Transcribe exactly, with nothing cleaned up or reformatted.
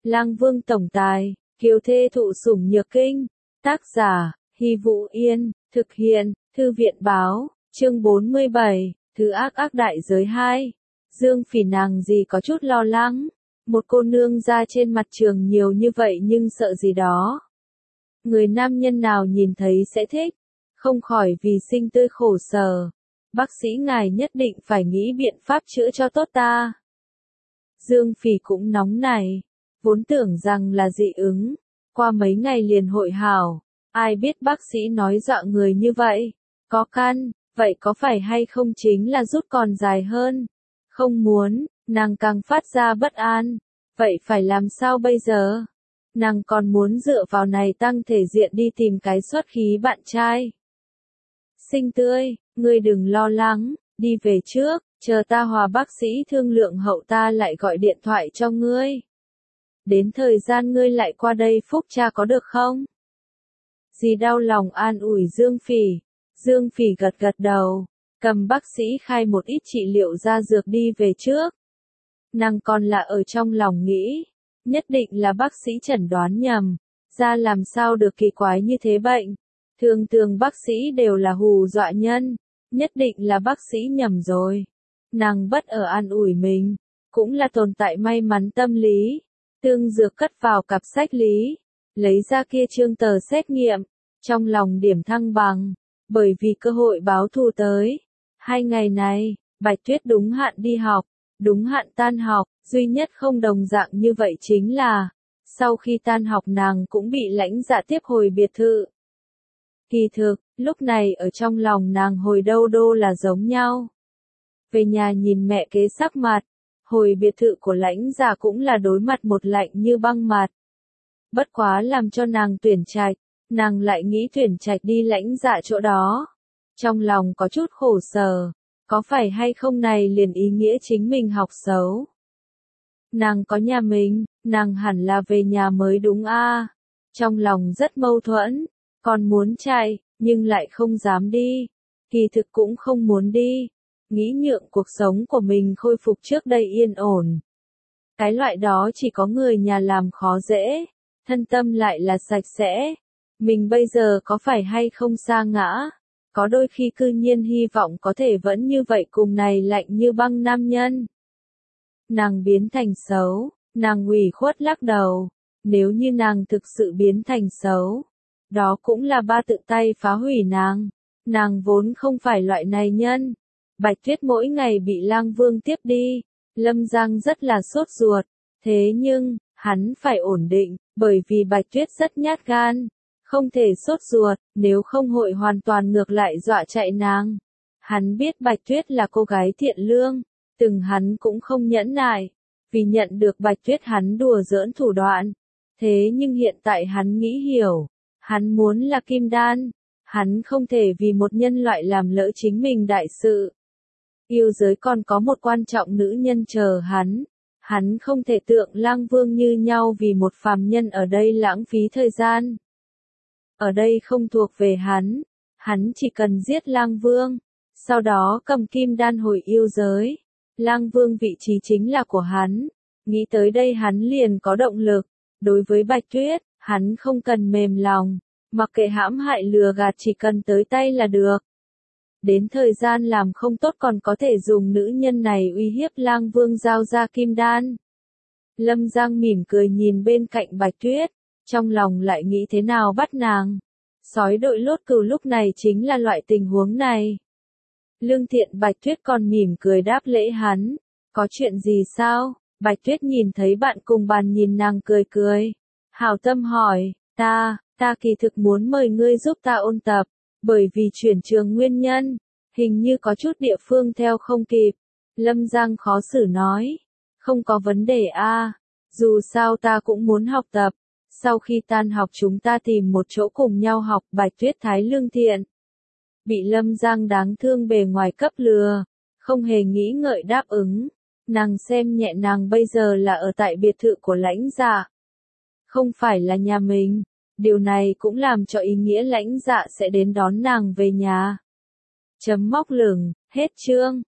Lang Vương tổng tài, kiều thê thụ sủng nhược kinh. Tác giả, Hy Vũ Yên, thực hiện, Thư viện báo, chương bốn mươi bảy, Thứ ác ác đại giới hai. Dương Phỉ nàng gì có chút lo lắng, một cô nương ra trên mặt trường nhiều như vậy nhưng sợ gì đó. Người nam nhân nào nhìn thấy sẽ thích, không khỏi vì sinh tươi khổ sở. Bác sĩ ngài nhất định phải nghĩ biện pháp chữa cho tốt ta. Dương Phỉ cũng nóng này, vốn tưởng rằng là dị ứng, qua mấy ngày liền hội hảo, ai biết bác sĩ nói dọa người như vậy, có căn, vậy có phải hay không chính là rút còn dài hơn, không muốn, nàng càng phát ra bất an, vậy phải làm sao bây giờ? Nàng còn muốn dựa vào này tăng thể diện đi tìm cái xuất khí bạn trai. Sinh tươi, ngươi đừng lo lắng, đi về trước, chờ ta hòa bác sĩ thương lượng hậu ta lại gọi điện thoại cho ngươi. Đến thời gian ngươi lại qua đây phúc tra có được không? Dì đau lòng an ủi Dương Phỉ. Dương Phỉ gật gật đầu, cầm bác sĩ khai một ít trị liệu ra dược đi về trước. Nàng còn là ở trong lòng nghĩ, nhất định là bác sĩ chẩn đoán nhầm, ra làm sao được kỳ quái như thế bệnh. Thường thường bác sĩ đều là hù dọa nhân, nhất định là bác sĩ nhầm rồi. Nàng bất ở an ủi mình, cũng là tồn tại may mắn tâm lý. Tương dược cất vào cặp sách lý, lấy ra kia chương tờ xét nghiệm, trong lòng điểm thăng bằng, bởi vì cơ hội báo thù tới. Hai ngày này, Bạch Tuyết đúng hạn đi học, đúng hạn tan học, duy nhất không đồng dạng như vậy chính là, sau khi tan học nàng cũng bị lãnh dạ tiếp hồi biệt thự. Kỳ thực, lúc này ở trong lòng nàng hồi đâu đô là giống nhau. Về nhà nhìn mẹ kế sắc mặt, hồi biệt thự của lãnh dạ cũng là đối mặt một lạnh như băng mặt. Bất quá làm cho nàng tuyển trạch, nàng lại nghĩ tuyển trạch đi lãnh dạ chỗ đó. Trong lòng có chút khổ sở, có phải hay không này liền ý nghĩa chính mình học xấu. Nàng có nhà mình, nàng hẳn là về nhà mới đúng a. Trong lòng rất mâu thuẫn, còn muốn chạy, nhưng lại không dám đi. Kỳ thực cũng không muốn đi, nghĩ nhượng cuộc sống của mình khôi phục trước đây yên ổn. Cái loại đó chỉ có người nhà làm khó dễ, thân tâm lại là sạch sẽ. Mình bây giờ có phải hay không sa ngã, có đôi khi cư nhiên hy vọng có thể vẫn như vậy cùng này lạnh như băng nam nhân. Nàng biến thành xấu, nàng ủy khuất lắc đầu, nếu như nàng thực sự biến thành xấu, đó cũng là ba tự tay phá hủy nàng, nàng vốn không phải loại này nhân. Bạch Tuyết mỗi ngày bị Lang Vương tiếp đi, Lâm Giang rất là sốt ruột, thế nhưng, hắn phải ổn định, bởi vì Bạch Tuyết rất nhát gan, không thể sốt ruột, nếu không hội hoàn toàn ngược lại dọa chạy nàng. Hắn biết Bạch Tuyết là cô gái thiện lương, từng hắn cũng không nhẫn nại, vì nhận được Bạch Tuyết hắn đùa giỡn thủ đoạn. Thế nhưng hiện tại hắn nghĩ hiểu, hắn muốn là kim đan, hắn không thể vì một nhân loại làm lỡ chính mình đại sự. Yêu giới còn có một quan trọng nữ nhân chờ hắn, hắn không thể tượng Lang Vương như nhau vì một phàm nhân ở đây lãng phí thời gian. Ở đây không thuộc về hắn, hắn chỉ cần giết Lang Vương, sau đó cầm kim đan hồi yêu giới. Lang Vương vị trí chính là của hắn, nghĩ tới đây hắn liền có động lực. Đối với Bạch Tuyết, hắn không cần mềm lòng, mặc kệ hãm hại lừa gạt chỉ cần tới tay là được. Đến thời gian làm không tốt còn có thể dùng nữ nhân này uy hiếp Lang Vương giao ra kim đan. Lâm Giang mỉm cười nhìn bên cạnh Bạch Tuyết, trong lòng lại nghĩ thế nào bắt nàng. Sói đội lốt cừu lúc này chính là loại tình huống này. Lương thiện Bạch Tuyết còn mỉm cười đáp lễ hắn, có chuyện gì sao? Bạch Tuyết nhìn thấy bạn cùng bàn nhìn nàng cười cười. Hảo tâm hỏi, ta, ta kỳ thực muốn mời ngươi giúp ta ôn tập, bởi vì chuyển trường nguyên nhân, hình như có chút địa phương theo không kịp. Lâm Giang khó xử nói, không có vấn đề a, dù sao ta cũng muốn học tập. Sau khi tan học chúng ta tìm một chỗ cùng nhau học. Bạch Tuyết thái lương thiện, bị Lâm Giang đáng thương bề ngoài cấp lừa, không hề nghĩ ngợi đáp ứng. Nàng xem nhẹ nàng bây giờ là ở tại biệt thự của lãnh dạ, không phải là nhà mình. Điều này cũng làm cho ý nghĩa lãnh dạ sẽ đến đón nàng về nhà. Chấm móc lửng, hết chương.